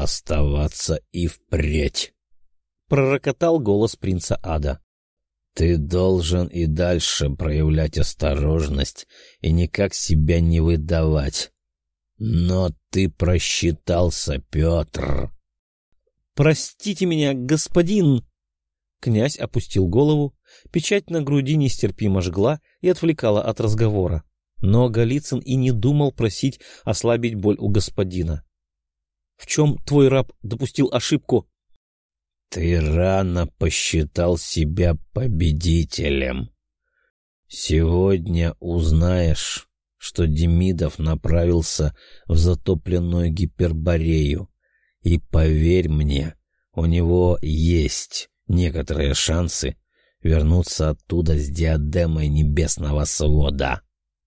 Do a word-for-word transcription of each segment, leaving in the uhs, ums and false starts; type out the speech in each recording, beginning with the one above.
оставаться и впредь, — пророкотал голос принца Ада. — Ты должен и дальше проявлять осторожность и никак себя не выдавать. Но ты просчитался, Петр. — Простите меня, господин! Князь опустил голову, печать на груди нестерпимо жгла и отвлекала от разговора. Но Голицын и не думал просить ослабить боль у господина. — В чем твой раб допустил ошибку? — Ты рано посчитал себя победителем. Сегодня узнаешь, что Демидов направился в затопленную Гиперборею, и, поверь мне, у него есть некоторые шансы вернуться оттуда с диадемой небесного свода.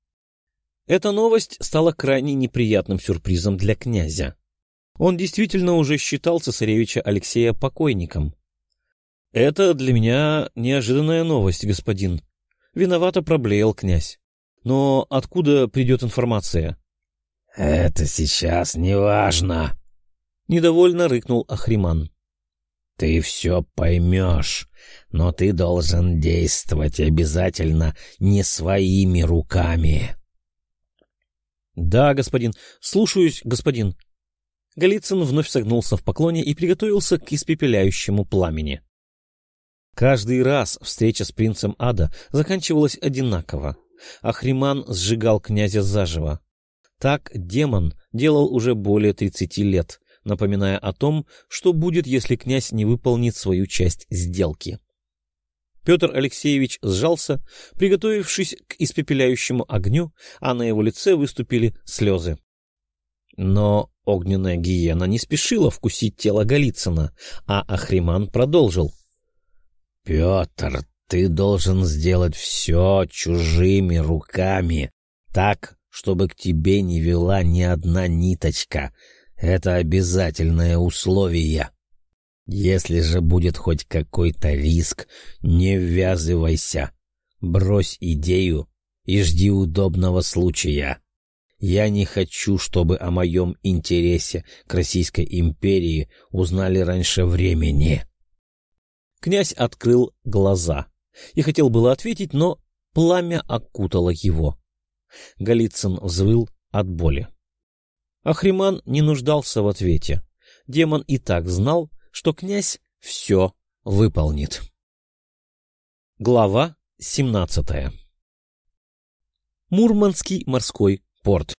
Эта новость стала крайне неприятным сюрпризом для князя. Он действительно уже считал цесаревича Алексея покойником. — Это для меня неожиданная новость, господин. Виновато проблеял князь. Но откуда придет информация? — Это сейчас не важно. Недовольно рыкнул Ахриман. — Ты все поймешь, но ты должен действовать обязательно не своими руками. — Да, господин. Слушаюсь, господин. Голицын вновь согнулся в поклоне и приготовился к испепеляющему пламени. Каждый раз встреча с принцем Ада заканчивалась одинаково. Ахриман сжигал князя заживо. Так демон делал уже более тридцати лет, напоминая о том, что будет, если князь не выполнит свою часть сделки. Петр Алексеевич сжался, приготовившись к испепеляющему огню, а на его лице выступили слезы. Но огненная гиена не спешила вкусить тело Голицына, а Ахриман продолжил. — Петр, ты должен сделать все чужими руками, так, чтобы к тебе не вела ни одна ниточка. Это обязательное условие. Если же будет хоть какой-то риск, не ввязывайся. Брось идею и жди удобного случая. Я не хочу, чтобы о моем интересе к Российской империи узнали раньше времени. Князь открыл глаза и хотел было ответить, но пламя окутало его. Голицын взвыл от боли. Ахриман не нуждался в ответе. Демон и так знал, что князь все выполнит. Глава семнадцатая. Мурманский морской порт.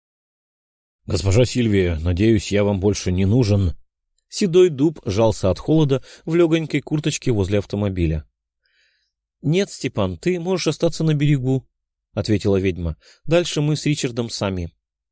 — Госпожа Сильвия, надеюсь, я вам больше не нужен. Седой дуб жался от холода в легонькой курточке возле автомобиля. — Нет, Степан, ты можешь остаться на берегу, — ответила ведьма. — Дальше мы с Ричардом сами.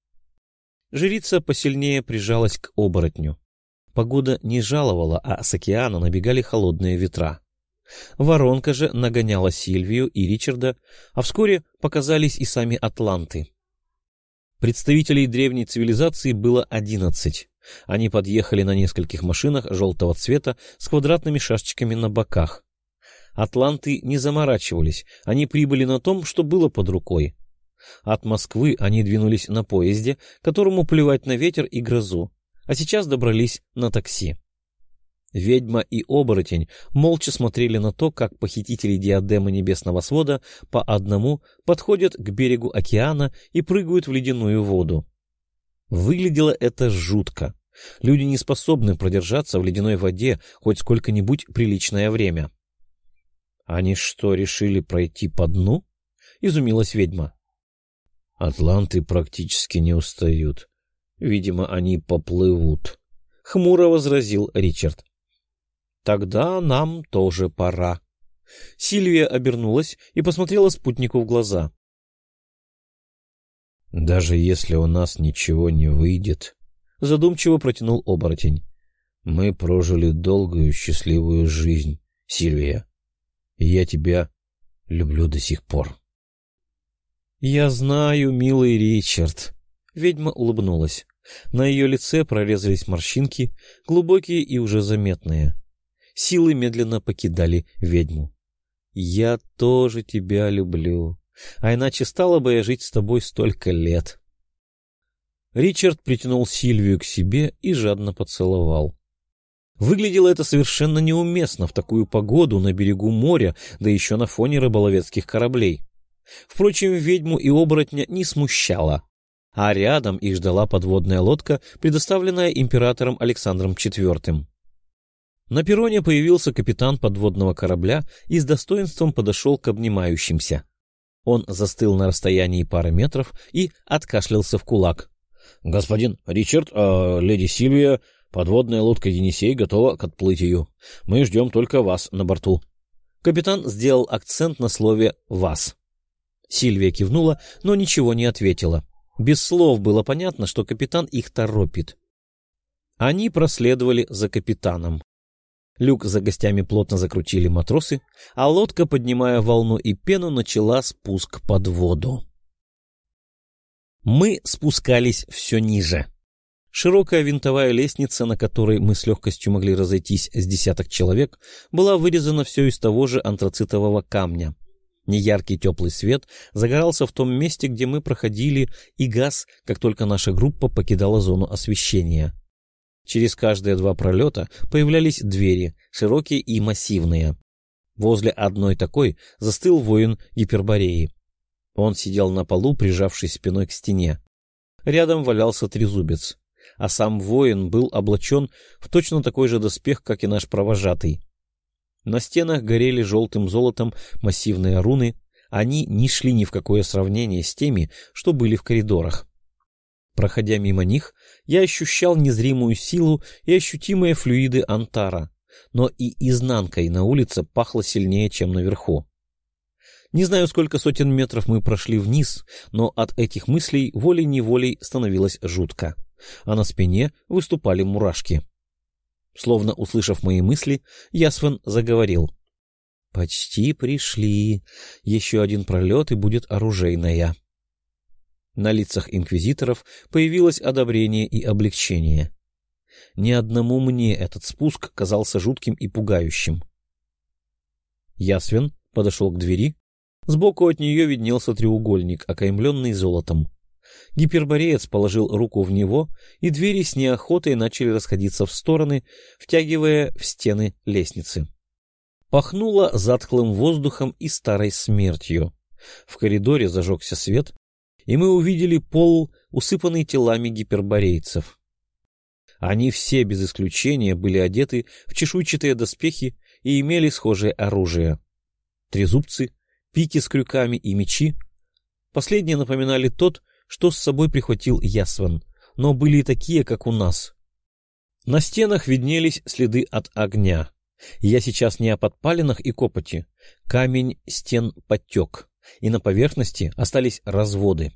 Жрица посильнее прижалась к оборотню. Погода не жаловала, а с океана набегали холодные ветра. Воронка же нагоняла Сильвию и Ричарда, а вскоре показались и сами атланты. Представителей древней цивилизации было одиннадцать. Они подъехали на нескольких машинах желтого цвета с квадратными шашечками на боках. Атланты не заморачивались, они прибыли на том, что было под рукой. От Москвы они двинулись на поезде, которому плевать на ветер и грозу, а сейчас добрались на такси. Ведьма и оборотень молча смотрели на то, как похитители диадемы небесного свода по одному подходят к берегу океана и прыгают в ледяную воду. Выглядело это жутко. Люди не способны продержаться в ледяной воде хоть сколько-нибудь приличное время. — Они что, решили пройти по дну? — изумилась ведьма. — Атланты практически не устают. Видимо, они поплывут, — хмуро возразил Ричард. — Тогда нам тоже пора. Сильвия обернулась и посмотрела спутнику в глаза. — Даже если у нас ничего не выйдет, — задумчиво протянул оборотень, — мы прожили долгую счастливую жизнь, Сильвия, и я тебя люблю до сих пор. — Я знаю, милый Ричард. Ведьма улыбнулась. На ее лице прорезались морщинки, глубокие и уже заметные. Силы медленно покидали ведьму. — Я тоже тебя люблю, а иначе стала бы я жить с тобой столько лет. Ричард притянул Сильвию к себе и жадно поцеловал. Выглядело это совершенно неуместно в такую погоду на берегу моря, да еще на фоне рыболовецких кораблей. Впрочем, ведьму и оборотня не смущало, а рядом их ждала подводная лодка, предоставленная императором Александром четвёртым. На перроне появился капитан подводного корабля и с достоинством подошел к обнимающимся. Он застыл на расстоянии пары метров и откашлялся в кулак. — Господин Ричард, э, леди Сильвия, подводная лодка «Енисей» готова к отплытию. Мы ждем только вас на борту. Капитан сделал акцент на слове «вас». Сильвия кивнула, но ничего не ответила. Без слов было понятно, что капитан их торопит. Они проследовали за капитаном. Люк за гостями плотно закрутили матросы, а лодка, поднимая волну и пену, начала спуск под воду. Мы спускались все ниже. Широкая винтовая лестница, на которой мы с легкостью могли разойтись с десяток человек, была вырезана все из того же антрацитового камня. Неяркий теплый свет загорался в том месте, где мы проходили, и гас, как только наша группа покидала зону освещения. Через каждые два пролета появлялись двери, широкие и массивные. Возле одной такой застыл воин Гипербореи. Он сидел на полу, прижавшись спиной к стене. Рядом валялся трезубец, а сам воин был облачен в точно такой же доспех, как и наш провожатый. На стенах горели желтым золотом массивные руны, они не шли ни в какое сравнение с теми, что были в коридорах. Проходя мимо них, я ощущал незримую силу и ощутимые флюиды антара, но и изнанкой на улице пахло сильнее, чем наверху. Не знаю, сколько сотен метров мы прошли вниз, но от этих мыслей волей-неволей становилось жутко, а на спине выступали мурашки. Словно услышав мои мысли, Ясвен заговорил. — Почти пришли. Еще один пролет, и будет оружейная. На лицах инквизиторов появилось одобрение и облегчение. Ни одному мне этот спуск казался жутким и пугающим. Ясвен подошел к двери. Сбоку от нее виднелся треугольник, окаймленный золотом. Гипербореец положил руку в него, и двери с неохотой начали расходиться в стороны, втягивая в стены лестницы. Пахнуло затхлым воздухом и старой смертью. В коридоре зажегся свет, и мы увидели пол, усыпанный телами гиперборейцев. Они все, без исключения, были одеты в чешуйчатые доспехи и имели схожее оружие. Трезубцы, пики с крюками и мечи. Последние напоминали тот, что с собой прихватил Ясвен, но были и такие, как у нас. На стенах виднелись следы от огня. Я сейчас не о подпалинах и копоти. Камень стен подтек, и на поверхности остались разводы.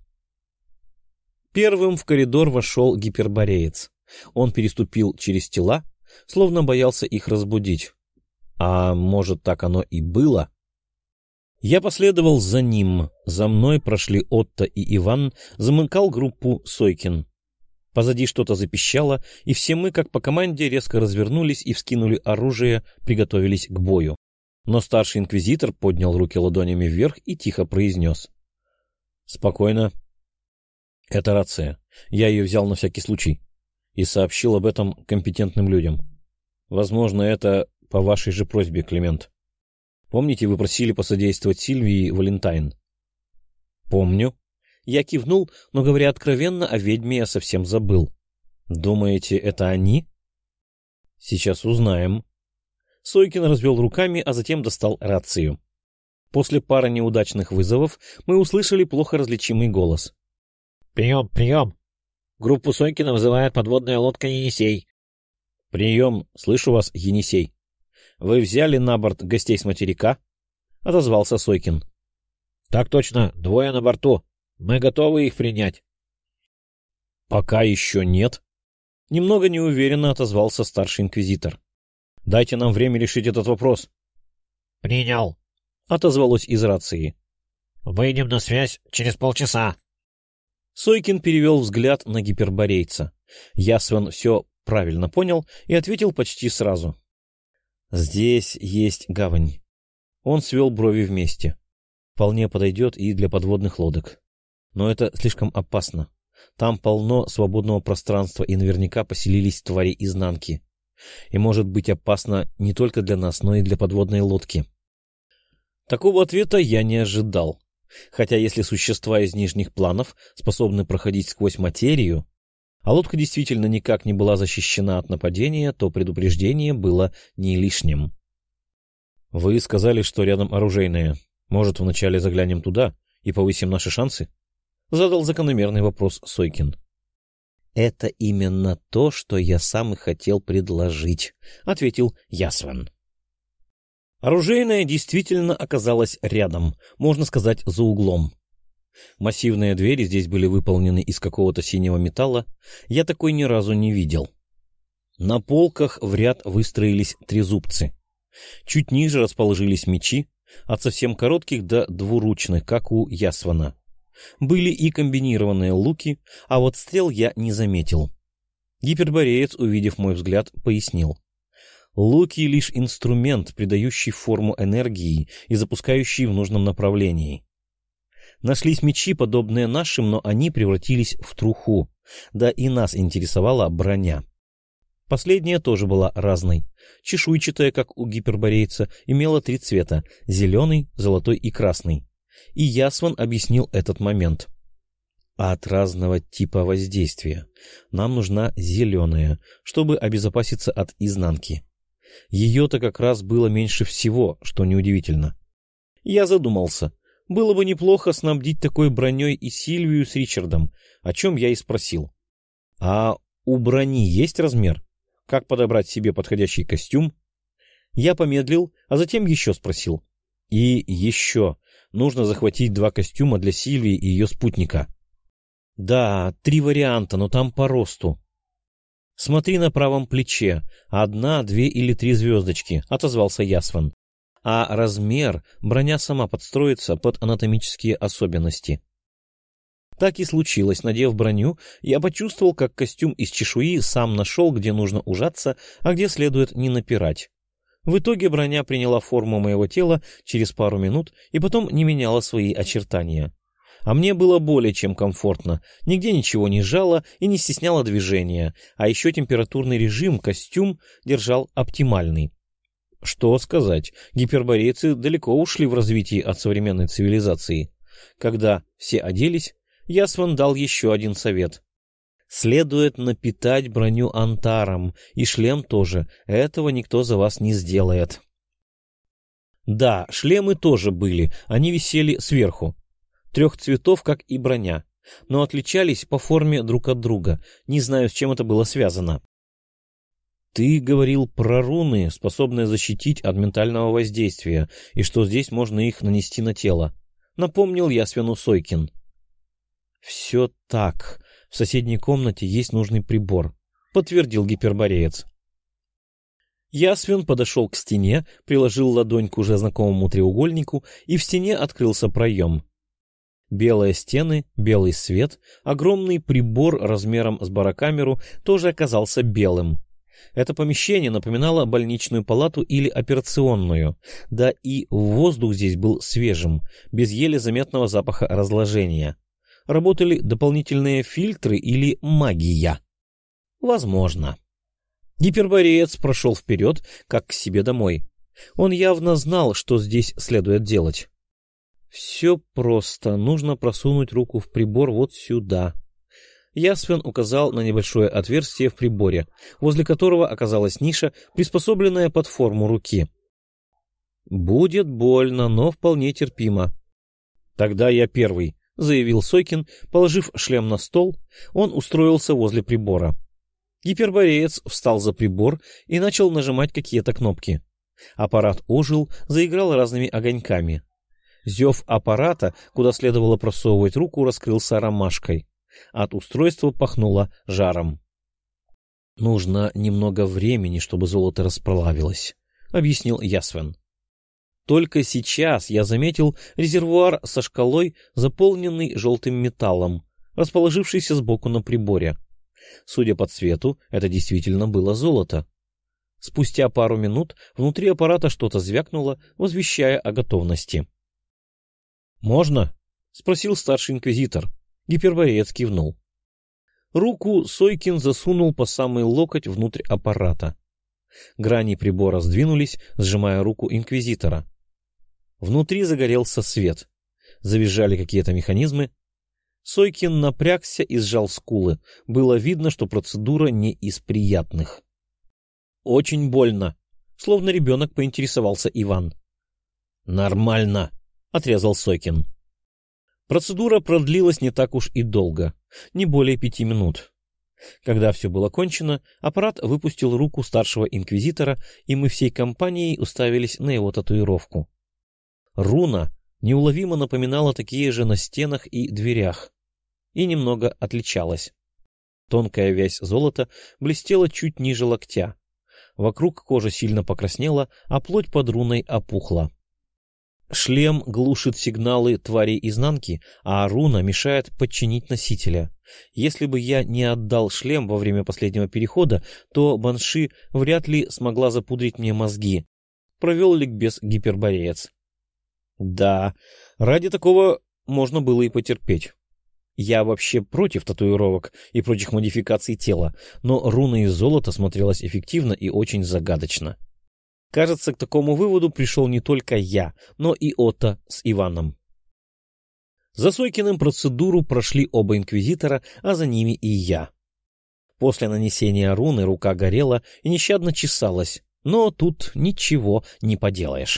Первым в коридор вошел гипербореец. Он переступил через тела, словно боялся их разбудить. А может, так оно и было? Я последовал за ним. За мной прошли Отто и Иван, замыкал группу Сойкин. Позади что-то запищало, и все мы, как по команде, резко развернулись и вскинули оружие, приготовились к бою. Но старший инквизитор поднял руки ладонями вверх и тихо произнес. — Спокойно. Это рация. Я ее взял на всякий случай и сообщил об этом компетентным людям. Возможно, это по вашей же просьбе, Климент. Помните, вы просили посодействовать Сильвии Валентайн? — Помню. Я кивнул, но, говоря откровенно, о ведьме я совсем забыл. — Думаете, это они? — Сейчас узнаем. Сойкин развел руками, а затем достал рацию. После пары неудачных вызовов мы услышали плохо различимый голос. — Прием, прием! Группу Сойкина вызывает подводная лодка «Енисей». — Прием, слышу вас, Енисей. — Вы взяли на борт гостей с материка? — отозвался Сойкин. — Так точно, двое на борту. Мы готовы их принять. — Пока еще нет. Немного неуверенно отозвался старший инквизитор. — Дайте нам время решить этот вопрос. — Принял. — отозвалось из рации. — Выйдем на связь через полчаса. Сойкин перевел взгляд на гиперборейца. Ясвен все правильно понял и ответил почти сразу. — Здесь есть гавань. Он свел брови вместе. Вполне подойдет и для подводных лодок. Но это слишком опасно. Там полно свободного пространства, и наверняка поселились твари изнанки. И может быть опасно не только для нас, но и для подводной лодки. Такого ответа я не ожидал. Хотя если существа из нижних планов способны проходить сквозь материю, а лодка действительно никак не была защищена от нападения, то предупреждение было не лишним. — Вы сказали, что рядом оружейная. Может, вначале заглянем туда и повысим наши шансы? — задал закономерный вопрос Сойкин. — Это именно то, что я сам и хотел предложить, — ответил Ясван. Оружейная действительно оказалась рядом, можно сказать, за углом. Массивные двери здесь были выполнены из какого-то синего металла, я такой ни разу не видел. На полках в ряд выстроились трезубцы. Чуть ниже расположились мечи, от совсем коротких до двуручных, как у Ясвана. Были и комбинированные луки, а вот стрел я не заметил. Гипербореец, увидев мой взгляд, пояснил. Луки — лишь инструмент, придающий форму энергии и запускающий в нужном направлении. Нашлись мечи, подобные нашим, но они превратились в труху, да и нас интересовала броня. Последняя тоже была разной. Чешуйчатая, как у гиперборейца, имела три цвета — зеленый, золотой и красный. И Ясван объяснил этот момент. А от разного типа воздействия нам нужна зеленая, чтобы обезопаситься от изнанки. Ее-то как раз было меньше всего, что неудивительно. Я задумался. Было бы неплохо снабдить такой броней и Сильвию с Ричардом, о чем я и спросил. А у брони есть размер? Как подобрать себе подходящий костюм? Я помедлил, а затем еще спросил. И еще нужно захватить два костюма для Сильвии и ее спутника. Да, три варианта, но там по росту. Смотри на правом плече. Одна, две или три звездочки, отозвался Ясван. А размер броня сама подстроится под анатомические особенности. Так и случилось. Надев броню, я почувствовал, как костюм из чешуи сам нашел, где нужно ужаться, а где следует не напирать. В итоге броня приняла форму моего тела через пару минут и потом не меняла свои очертания. А мне было более чем комфортно, нигде ничего не жало и не стесняло движения, а еще температурный режим костюм держал оптимальный. Что сказать, гиперборейцы далеко ушли в развитии от современной цивилизации. Когда все оделись, Ясван дал еще один совет. Следует напитать броню антаром, и шлем тоже, этого никто за вас не сделает. Да, шлемы тоже были, они висели сверху. Трех цветов, как и броня, но отличались по форме друг от друга, не знаю, с чем это было связано. Ты говорил про руны, способные защитить от ментального воздействия, и что здесь можно их нанести на тело. Напомнил Ясвану Сойкин. Все так. В соседней комнате есть нужный прибор, подтвердил гипербореец. Ясвин подошел к стене, приложил ладонь к уже знакомому треугольнику, и в стене открылся проем. Белые стены, белый свет, огромный прибор размером с барокамеру тоже оказался белым. Это помещение напоминало больничную палату или операционную, да и воздух здесь был свежим, без еле заметного запаха разложения. Работали дополнительные фильтры или магия? Возможно. Гипербореец прошел вперед, как к себе домой. Он явно знал, что здесь следует делать. Все просто, нужно просунуть руку в прибор вот сюда. Ясвен указал на небольшое отверстие в приборе, возле которого оказалась ниша, приспособленная под форму руки. «Будет больно, но вполне терпимо». «Тогда я первый», — заявил Сойкин, положив шлем на стол. Он устроился возле прибора. Гипербореец встал за прибор и начал нажимать какие-то кнопки. Аппарат ожил, заиграл разными огоньками. Зев аппарата, куда следовало просовывать руку, раскрылся ромашкой. От устройства пахнуло жаром. «Нужно немного времени, чтобы золото расплавилось», — объяснил Ясвен. Только сейчас я заметил резервуар со шкалой, заполненный желтым металлом, расположившийся сбоку на приборе. Судя по цвету, это действительно было золото. Спустя пару минут внутри аппарата что-то звякнуло, возвещая о готовности. «Можно?» — спросил старший инквизитор. Гипербореец кивнул. Руку Сойкин засунул по самый локоть внутрь аппарата. Грани прибора сдвинулись, сжимая руку инквизитора. Внутри загорелся свет. Завизжали какие-то механизмы. Сойкин напрягся и сжал скулы. Было видно, что процедура не из приятных. «Очень больно», — словно ребенок поинтересовался Иван. «Нормально», — отрезал Сойкин. Процедура продлилась не так уж и долго, не более пяти минут. Когда все было кончено, аппарат выпустил руку старшего инквизитора, и мы всей компанией уставились на его татуировку. Руна неуловимо напоминала такие же на стенах и дверях, и немного отличалась. Тонкая вязь золота блестела чуть ниже локтя. Вокруг кожа сильно покраснела, а плоть под руной опухла. Шлем глушит сигналы тварей изнанки, а руна мешает подчинить носителя. Если бы я не отдал шлем во время последнего перехода, то Банши вряд ли смогла запудрить мне мозги. Провел ликбез гипербореец. Да, ради такого можно было и потерпеть. Я вообще против татуировок и прочих модификаций тела, но руна из золота смотрелась эффективно и очень загадочно. Кажется, к такому выводу пришел не только я, но и Отто с Иваном. За Сойкиным процедуру прошли оба инквизитора, а за ними и я. После нанесения руны рука горела и нещадно чесалась, но тут ничего не поделаешь.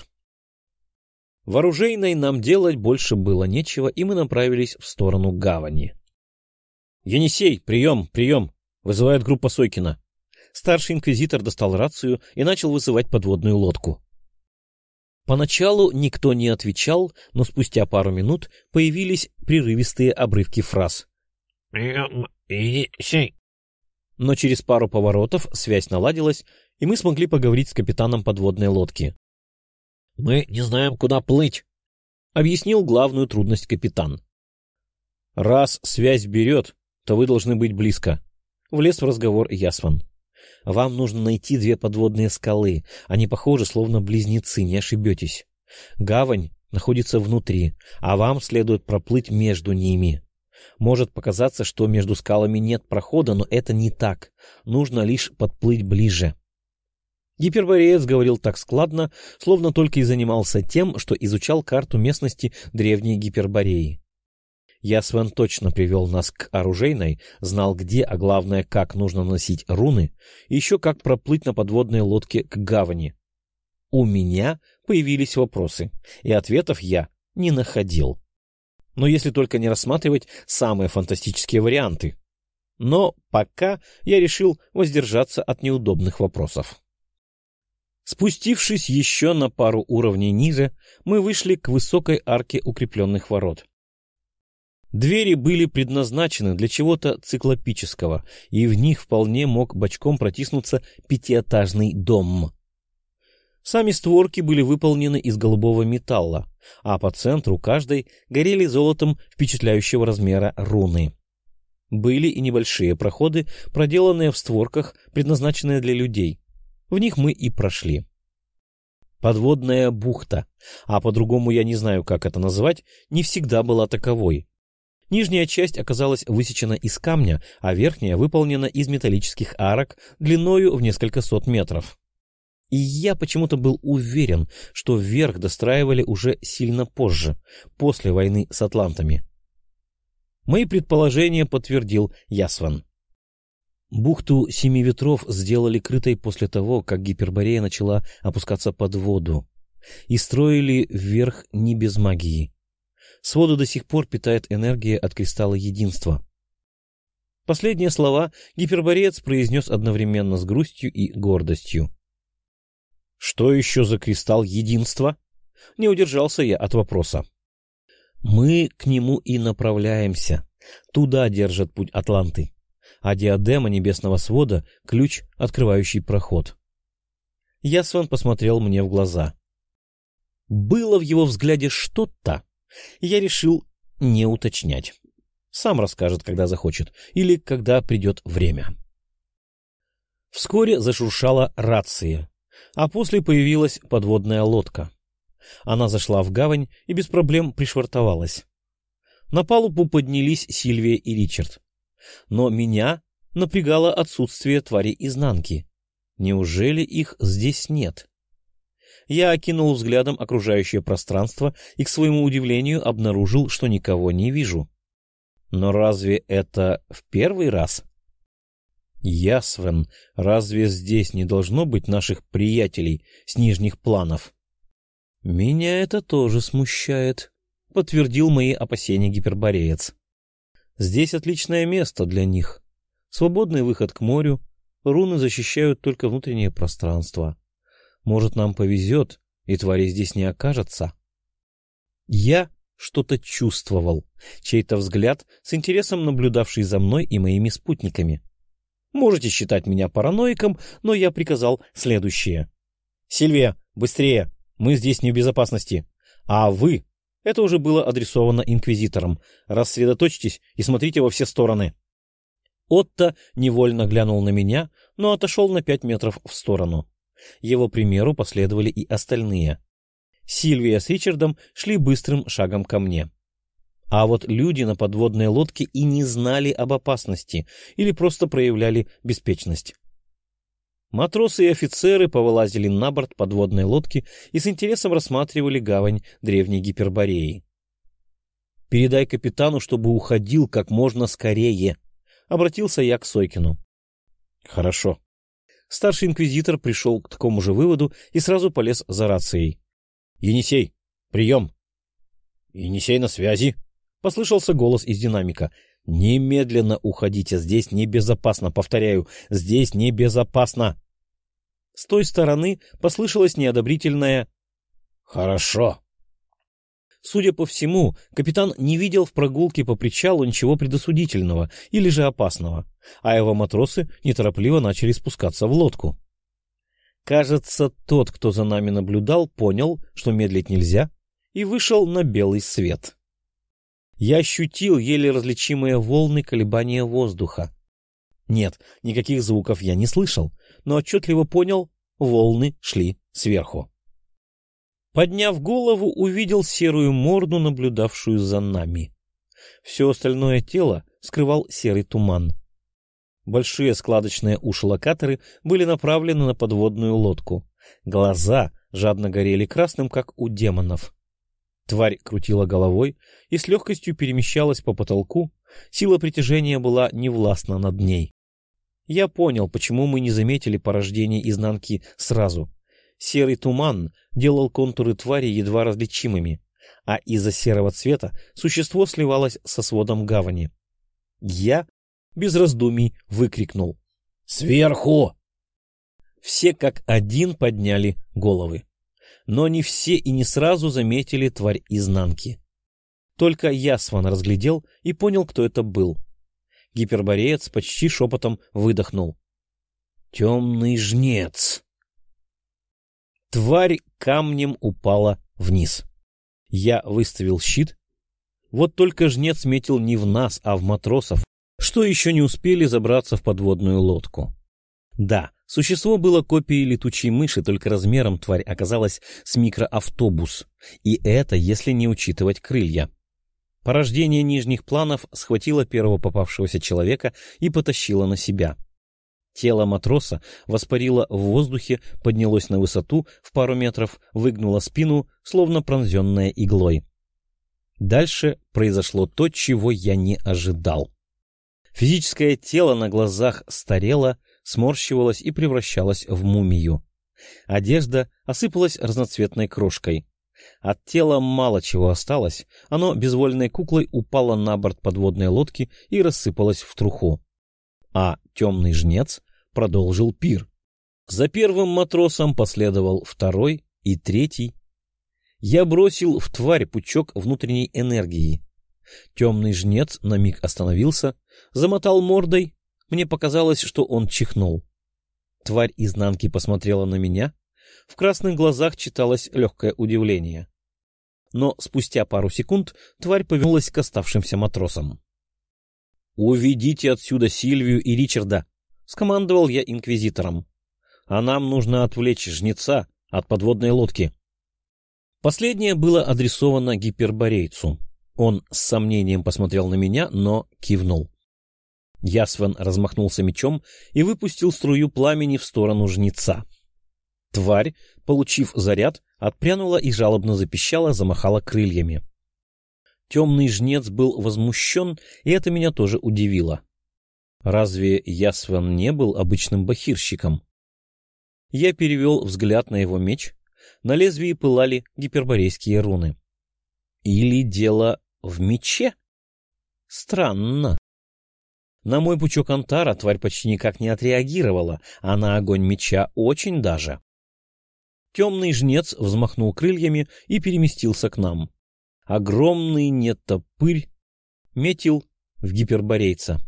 В оружейной нам делать больше было нечего, и мы направились в сторону гавани. — Енисей, прием, прием! — вызывает группа Сойкина. Старший инквизитор достал рацию и начал вызывать подводную лодку. Поначалу никто не отвечал, но спустя пару минут появились прерывистые обрывки фраз. «Прием, Енисей!» Но через пару поворотов связь наладилась, и мы смогли поговорить с капитаном подводной лодки. «Мы не знаем, куда плыть», — объяснил главную трудность капитан. «Раз связь берет, то вы должны быть близко», — влез в разговор Ясван. «Вам нужно найти две подводные скалы. Они похожи, словно близнецы, не ошибетесь. Гавань находится внутри, а вам следует проплыть между ними. Может показаться, что между скалами нет прохода, но это не так. Нужно лишь подплыть ближе». Гипербореец говорил так складно, словно только и занимался тем, что изучал карту местности древней Гипербореи. Ясван точно привел нас к оружейной, знал где, а главное, как нужно носить руны, и еще как проплыть на подводной лодке к гавани. У меня появились вопросы, и ответов я не находил. Но если только не рассматривать самые фантастические варианты. Но пока я решил воздержаться от неудобных вопросов. Спустившись еще на пару уровней ниже, мы вышли к высокой арке укрепленных ворот. Двери были предназначены для чего-то циклопического, и в них вполне мог бочком протиснуться пятиэтажный дом. Сами створки были выполнены из голубого металла, а по центру каждой горели золотом впечатляющего размера руны. Были и небольшие проходы, проделанные в створках, предназначенные для людей. В них мы и прошли. Подводная бухта, а по-другому я не знаю, как это назвать, не всегда была таковой. Нижняя часть оказалась высечена из камня, а верхняя выполнена из металлических арок длиною в несколько сот метров. И я почему-то был уверен, что верх достраивали уже сильно позже, после войны с атлантами. Мои предположения подтвердил Ясван. Бухту Семи Ветров сделали крытой после того, как Гиперборея начала опускаться под воду, и строили вверх не без магии. Своды до сих пор питает энергия от кристалла единства. Последние слова гипербореец произнес одновременно с грустью и гордостью. — Что еще за кристалл единства? Не удержался я от вопроса. — Мы к нему и направляемся. Туда держат путь атланты. А диадема небесного свода — ключ, открывающий проход. Ясван посмотрел мне в глаза. Было в его взгляде что-то. Я решил не уточнять. Сам расскажет, когда захочет, или когда придет время. Вскоре зашуршала рация, а после появилась подводная лодка. Она зашла в гавань и без проблем пришвартовалась. На палубу поднялись Сильвия и Ричард. Но меня напрягало отсутствие твари изнанки. Неужели их здесь нет? Я окинул взглядом окружающее пространство и, к своему удивлению, обнаружил, что никого не вижу. Но разве это в первый раз? Ясвен, разве здесь не должно быть наших приятелей с нижних планов? Меня это тоже смущает, подтвердил мои опасения гипербореец. Здесь отличное место для них. Свободный выход к морю, руны защищают только внутреннее пространство. Может, нам повезет, и твари здесь не окажется? Я что-то чувствовал, чей-то взгляд, с интересом наблюдавший за мной и моими спутниками. Можете считать меня параноиком, но я приказал следующее. «Сильвия, быстрее! Мы здесь не в безопасности. А вы...» Это уже было адресовано инквизиторам. «Рассредоточьтесь и смотрите во все стороны». Отто невольно глянул на меня, но отошел на пять метров в сторону. Его примеру последовали и остальные. Сильвия с Ричардом шли быстрым шагом ко мне. А вот люди на подводной лодке и не знали об опасности или просто проявляли беспечность. Матросы и офицеры повылазили на борт подводной лодки и с интересом рассматривали гавань древней Гипербореи. «Передай капитану, чтобы уходил как можно скорее», — обратился я к Сойкину. «Хорошо». Старший инквизитор пришел к такому же выводу и сразу полез за рацией. «Енисей, прием!» «Енисей на связи!» — послышался голос из динамика. «Немедленно уходите, здесь небезопасно, повторяю, здесь небезопасно!» С той стороны послышалось неодобрительное «Хорошо!». Судя по всему, капитан не видел в прогулке по причалу ничего предосудительного или же опасного, а его матросы неторопливо начали спускаться в лодку. Кажется, тот, кто за нами наблюдал, понял, что медлить нельзя, и вышел на белый свет. Я ощутил еле различимые волны колебания воздуха. Нет, никаких звуков я не слышал, но отчетливо понял, волны шли сверху. Подняв голову, увидел серую морду, наблюдавшую за нами. Все остальное тело скрывал серый туман. Большие складочные уши-локаторы были направлены на подводную лодку. Глаза жадно горели красным, как у демонов. Тварь крутила головой и с легкостью перемещалась по потолку. Сила притяжения была невластна над ней. Я понял, почему мы не заметили порождение изнанки сразу. Серый туман делал контуры твари едва различимыми, а из-за серого цвета существо сливалось со сводом гавани. Я без раздумий выкрикнул «Сверху!». Все как один подняли головы. Но не все и не сразу заметили тварь изнанки. Только Ясван разглядел и понял, кто это был. Гипербореец почти шепотом выдохнул. «Темный жнец!». Тварь камнем упала вниз. Я выставил щит. Вот только жнец метил не в нас, а в матросов, что еще не успели забраться в подводную лодку. Да, существо было копией летучей мыши, только размером тварь оказалась с микроавтобус. И это если не учитывать крылья. Порождение нижних планов схватило первого попавшегося человека и потащило на себя. Тело матроса воспарило в воздухе, поднялось на высоту в пару метров, выгнуло спину, словно пронзенное иглой. Дальше произошло то, чего я не ожидал. Физическое тело на глазах старело, сморщивалось и превращалось в мумию. Одежда осыпалась разноцветной крошкой. От тела мало чего осталось, оно безвольной куклой упало на борт подводной лодки и рассыпалось в труху. А темный жнец продолжил пир. За первым матросом последовал второй и третий. Я бросил в тварь пучок внутренней энергии. Темный жнец на миг остановился, замотал мордой. Мне показалось, что он чихнул. Тварь изнанки посмотрела на меня. В красных глазах читалось легкое удивление. Но спустя пару секунд тварь повернулась к оставшимся матросам. «Уведите отсюда Сильвию и Ричарда», — скомандовал я инквизитором. «А нам нужно отвлечь жнеца от подводной лодки». Последнее было адресовано гиперборейцу. Он с сомнением посмотрел на меня, но кивнул. Ясван размахнулся мечом и выпустил струю пламени в сторону жнеца. Тварь, получив заряд, отпрянула и жалобно запищала, замахала крыльями. Темный жнец был возмущен, и это меня тоже удивило. Разве Ясван не был обычным бахирщиком? Я перевел взгляд на его меч. На лезвии пылали гиперборейские руны. Или дело в мече? Странно. На мой пучок антара тварь почти никак не отреагировала, а на огонь меча очень даже. Темный жнец взмахнул крыльями и переместился к нам. Огромный нетопырь метил в гиперборейца.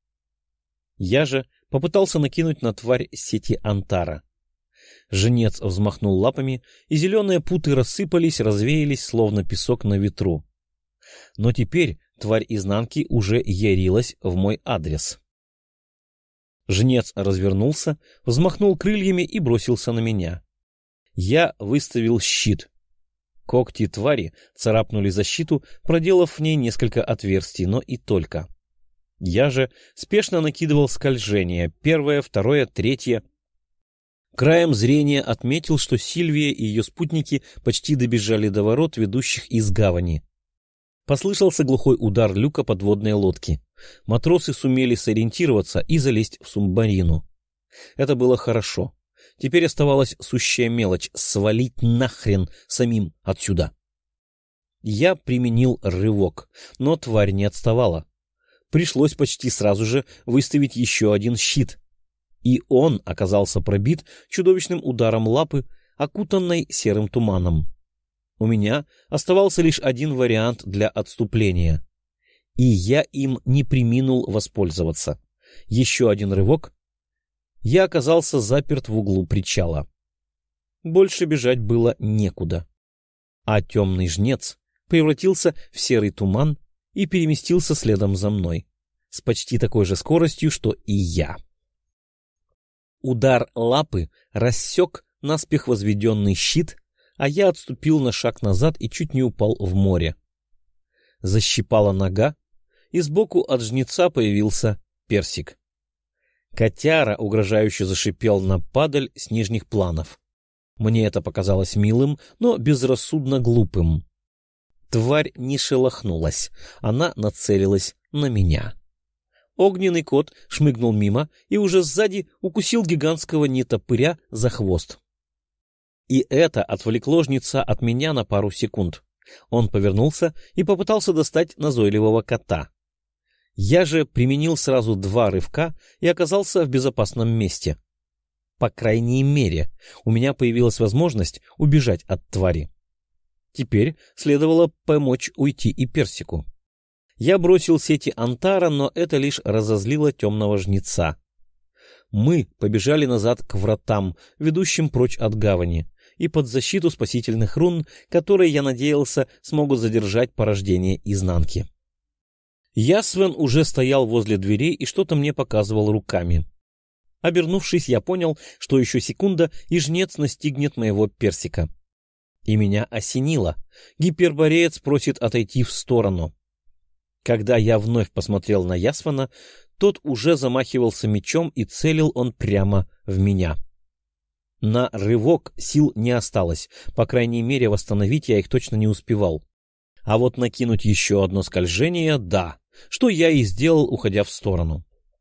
Я же попытался накинуть на тварь сети антара. Жнец взмахнул лапами, и зеленые путы рассыпались, развеялись, словно песок на ветру. Но теперь тварь изнанки уже ярилась в мой адрес. Жнец развернулся, взмахнул крыльями и бросился на меня. Я выставил щит. Когти твари царапнули защиту, проделав в ней несколько отверстий, но и только. Я же спешно накидывал скольжение, первое, второе, третье. Краем зрения отметил, что Сильвия и ее спутники почти добежали до ворот, ведущих из гавани. Послышался глухой удар люка подводной лодки. Матросы сумели сориентироваться и залезть в субмарину. Это было хорошо. Теперь оставалась сущая мелочь — свалить нахрен самим отсюда. Я применил рывок, но тварь не отставала. Пришлось почти сразу же выставить еще один щит. И он оказался пробит чудовищным ударом лапы, окутанной серым туманом. У меня оставался лишь один вариант для отступления. И я им не преминул воспользоваться. Еще один рывок. Я оказался заперт в углу причала. Больше бежать было некуда. А темный жнец превратился в серый туман и переместился следом за мной, с почти такой же скоростью, что и я. Удар лапы рассек наспех возведенный щит, а я отступил на шаг назад и чуть не упал в море. Защипала нога, и сбоку от жнеца появился персик. Котяра угрожающе зашипел на падаль с нижних планов. Мне это показалось милым, но безрассудно глупым. Тварь не шелохнулась, она нацелилась на меня. Огненный кот шмыгнул мимо и уже сзади укусил гигантского нетопыря за хвост. И это отвлекло жнеца от меня на пару секунд. Он повернулся и попытался достать назойливого кота. Я же применил сразу два рывка и оказался в безопасном месте. По крайней мере, у меня появилась возможность убежать от твари. Теперь следовало помочь уйти и персику. Я бросил сети антара, но это лишь разозлило темного жнеца. Мы побежали назад к вратам, ведущим прочь от гавани, и под защиту спасительных рун, которые, я надеялся, смогут задержать порождение изнанки. Ясвен уже стоял возле дверей и что-то мне показывал руками. Обернувшись, я понял, что еще секунда, и жнец настигнет моего персика. И меня осенило. Гипербореец просит отойти в сторону. Когда я вновь посмотрел на Ясвена, тот уже замахивался мечом, и целил он прямо в меня. На рывок сил не осталось, по крайней мере, восстановить я их точно не успевал. А вот накинуть еще одно скольжение — да, что я и сделал, уходя в сторону.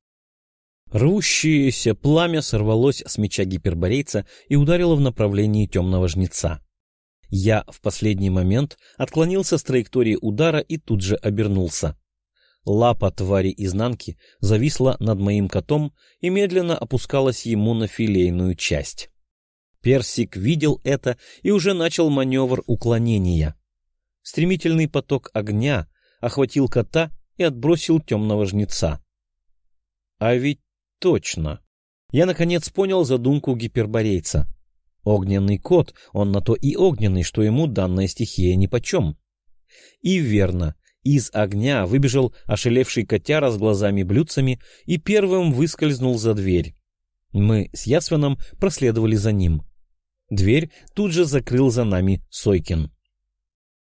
Рвущееся пламя сорвалось с меча гиперборейца и ударило в направлении темного жнеца. Я в последний момент отклонился с траектории удара и тут же обернулся. Лапа твари изнанки зависла над моим котом и медленно опускалась ему на филейную часть. Персик видел это и уже начал маневр уклонения. Стремительный поток огня охватил кота и отбросил темного жнеца. А ведь точно. Я наконец понял задумку гиперборейца. Огненный кот, он на то и огненный, что ему данная стихия нипочем. И верно, из огня выбежал ошалевший котяра с глазами-блюдцами и первым выскользнул за дверь. Мы с Ясвеном проследовали за ним. Дверь тут же закрыл за нами Сойкин.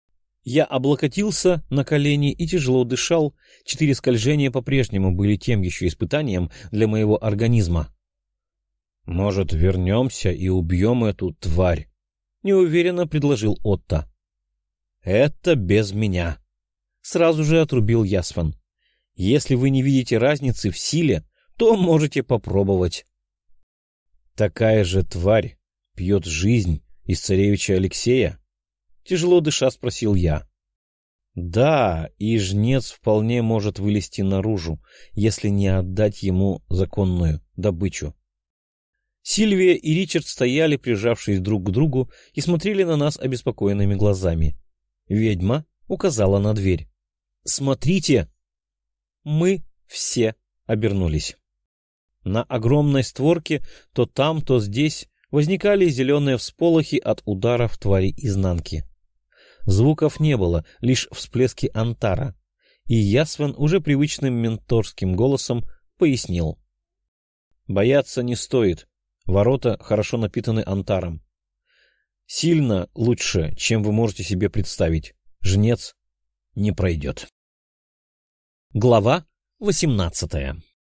Я облокотился на колени и тяжело дышал. Четыре скольжения по-прежнему были тем еще испытанием для моего организма. «Может, вернемся и убьем эту тварь?» — неуверенно предложил Отто. «Это без меня», — сразу же отрубил Ясван. «Если вы не видите разницы в силе, то можете попробовать». «Такая же тварь пьет жизнь из царевича Алексея?» — тяжело дыша спросил я. «Да, и жнец вполне может вылезти наружу, если не отдать ему законную добычу». Сильвия и Ричард стояли, прижавшись друг к другу, и смотрели на нас обеспокоенными глазами. Ведьма указала на дверь. «Смотрите!» Мы все обернулись. На огромной створке то там, то здесь возникали зеленые всполохи от ударов твари изнанки. Звуков не было, лишь всплески антара, и Ясван уже привычным менторским голосом пояснил. «Бояться не стоит. Ворота хорошо напитаны антаром. Сильно лучше, чем вы можете себе представить. Жнец не пройдет». Глава восемнадцатая.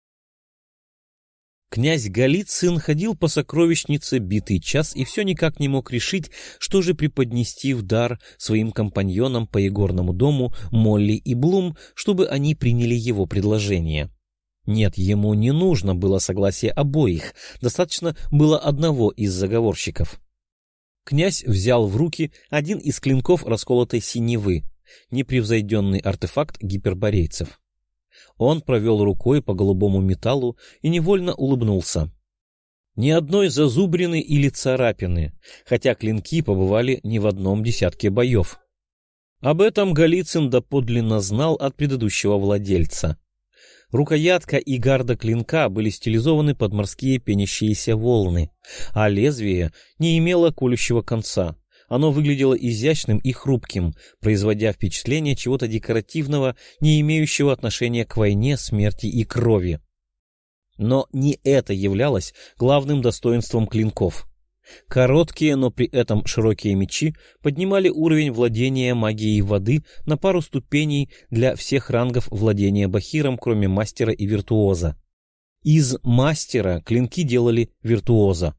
Князь Голицын ходил по сокровищнице битый час и все никак не мог решить, что же преподнести в дар своим компаньонам по игорному дому Молли и Блум, чтобы они приняли его предложение. Нет, ему не нужно было согласие обоих, достаточно было одного из заговорщиков. Князь взял в руки один из клинков расколотой синевы, непревзойденный артефакт гиперборейцев. Он провел рукой по голубому металлу и невольно улыбнулся. Ни одной зазубрины или царапины, хотя клинки побывали не в одном десятке боев. Об этом Голицын доподлинно знал от предыдущего владельца. Рукоятка и гарда клинка были стилизованы под морские пенящиеся волны, а лезвие не имело колющего конца. Оно выглядело изящным и хрупким, производя впечатление чего-то декоративного, не имеющего отношения к войне, смерти и крови. Но не это являлось главным достоинством клинков. Короткие, но при этом широкие мечи поднимали уровень владения магией воды на пару ступеней для всех рангов владения бахиром, кроме мастера и виртуоза. Из мастера клинки делали виртуоза.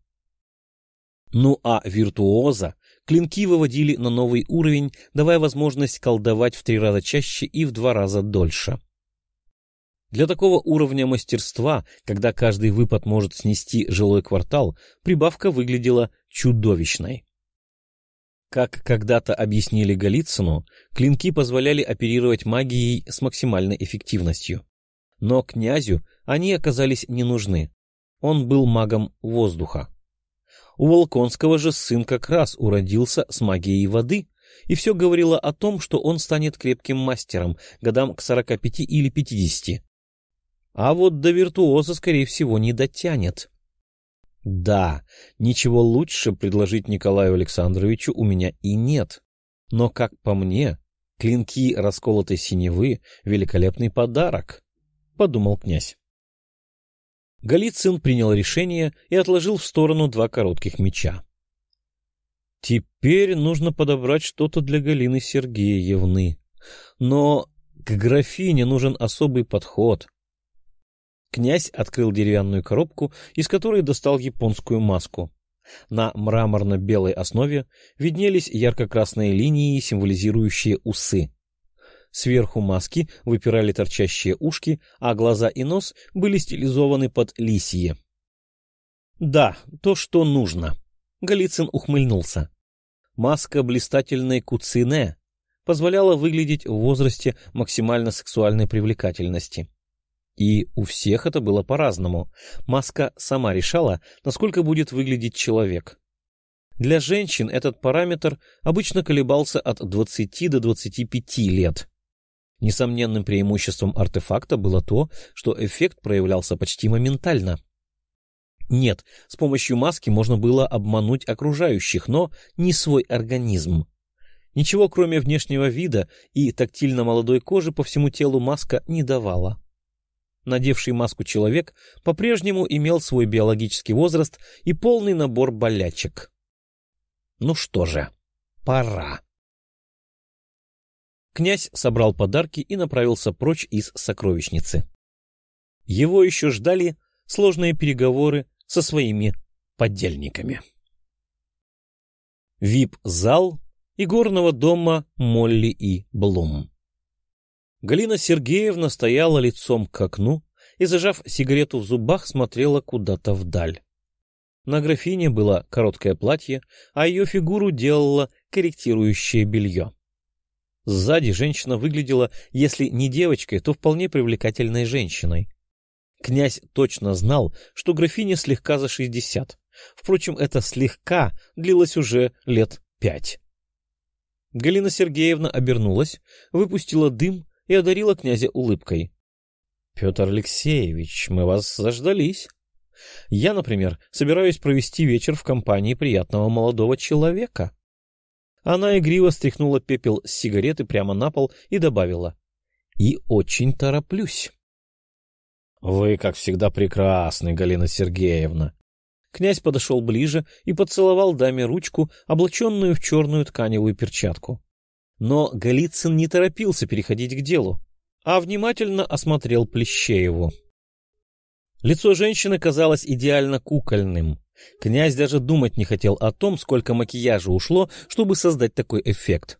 Ну а виртуоза клинки выводили на новый уровень, давая возможность колдовать в три раза чаще и в два раза дольше. Для такого уровня мастерства, когда каждый выпад может снести жилой квартал, прибавка выглядела чудовищной. Как когда-то объяснили Голицыну, клинки позволяли оперировать магией с максимальной эффективностью. Но князю они оказались не нужны. Он был магом воздуха. У Волконского же сын как раз уродился с магией воды, и все говорило о том, что он станет крепким мастером годам к сорока пяти или пятидесяти. А вот до виртуоза, скорее всего, не дотянет. Да, ничего лучше предложить Николаю Александровичу у меня и нет. Но, как по мне, клинки расколотой синевы — великолепный подарок, — подумал князь. Голицын принял решение и отложил в сторону два коротких меча. Теперь нужно подобрать что-то для Галины Сергеевны. Но к графине нужен особый подход. Князь открыл деревянную коробку, из которой достал японскую маску. На мраморно-белой основе виднелись ярко-красные линии, символизирующие усы. Сверху маски выпирали торчащие ушки, а глаза и нос были стилизованы под лисье. Да, то, что нужно. Голицын ухмыльнулся. Маска блистательной куцине позволяла выглядеть в возрасте максимально сексуальной привлекательности. И у всех это было по-разному. Маска сама решала, насколько будет выглядеть человек. Для женщин этот параметр обычно колебался от двадцати до двадцати пяти лет. Несомненным преимуществом артефакта было то, что эффект проявлялся почти моментально. Нет, с помощью маски можно было обмануть окружающих, но не свой организм. Ничего, кроме внешнего вида и тактильно молодой кожи, по всему телу маска не давала. Надевший маску человек по-прежнему имел свой биологический возраст и полный набор болячек. Ну что же, пора. Князь собрал подарки и направился прочь из сокровищницы. Его еще ждали сложные переговоры со своими подельниками. вип-зал игорного дома Молли и Блум. Галина Сергеевна стояла лицом к окну и, зажав сигарету в зубах, смотрела куда-то вдаль. На графине было короткое платье, а ее фигуру делало корректирующее белье. Сзади женщина выглядела, если не девочкой, то вполне привлекательной женщиной. Князь точно знал, что графине слегка за шестьдесят. Впрочем, это слегка длилось уже лет пять. Галина Сергеевна обернулась, выпустила дым и одарила князя улыбкой. — Петр Алексеевич, мы вас заждались. Я, например, собираюсь провести вечер в компании приятного молодого человека. Она игриво стряхнула пепел с сигареты прямо на пол и добавила. — И очень тороплюсь. — Вы, как всегда, прекрасны, Галина Сергеевна. Князь подошел ближе и поцеловал даме ручку, облаченную в черную тканевую перчатку. Но Голицын не торопился переходить к делу, а внимательно осмотрел Плещееву. Лицо женщины казалось идеально кукольным. Князь даже думать не хотел о том, сколько макияжа ушло, чтобы создать такой эффект.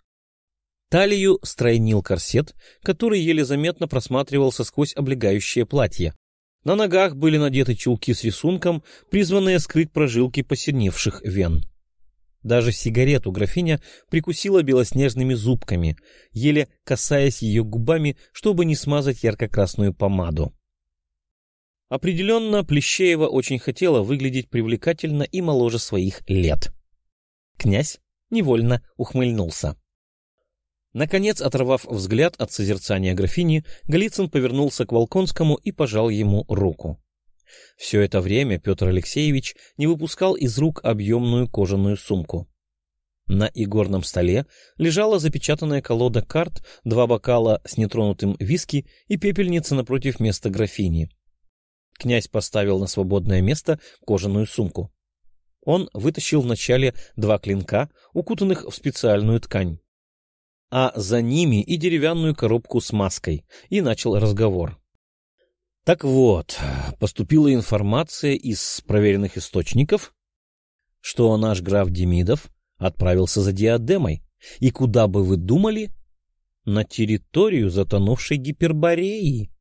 Талию стройнил корсет, который еле заметно просматривался сквозь облегающее платье. На ногах были надеты чулки с рисунком, призванные скрыть прожилки посиневших вен. Даже сигарету графиня прикусила белоснежными зубками, еле касаясь ее губами, чтобы не смазать ярко-красную помаду. Определенно, Плещеева очень хотела выглядеть привлекательно и моложе своих лет. Князь невольно ухмыльнулся. Наконец, оторвав взгляд от созерцания графини, Голицын повернулся к Волконскому и пожал ему руку. Все это время Петр Алексеевич не выпускал из рук объемную кожаную сумку. На игорном столе лежала запечатанная колода карт, два бокала с нетронутым виски и пепельница напротив места графини. Князь поставил на свободное место кожаную сумку. Он вытащил вначале два клинка, укутанных в специальную ткань, а за ними и деревянную коробку с маской, и начал разговор. Так вот, поступила информация из проверенных источников, что наш граф Демидов отправился за диадемой, и куда бы вы думали? На территорию затонувшей Гипербореи.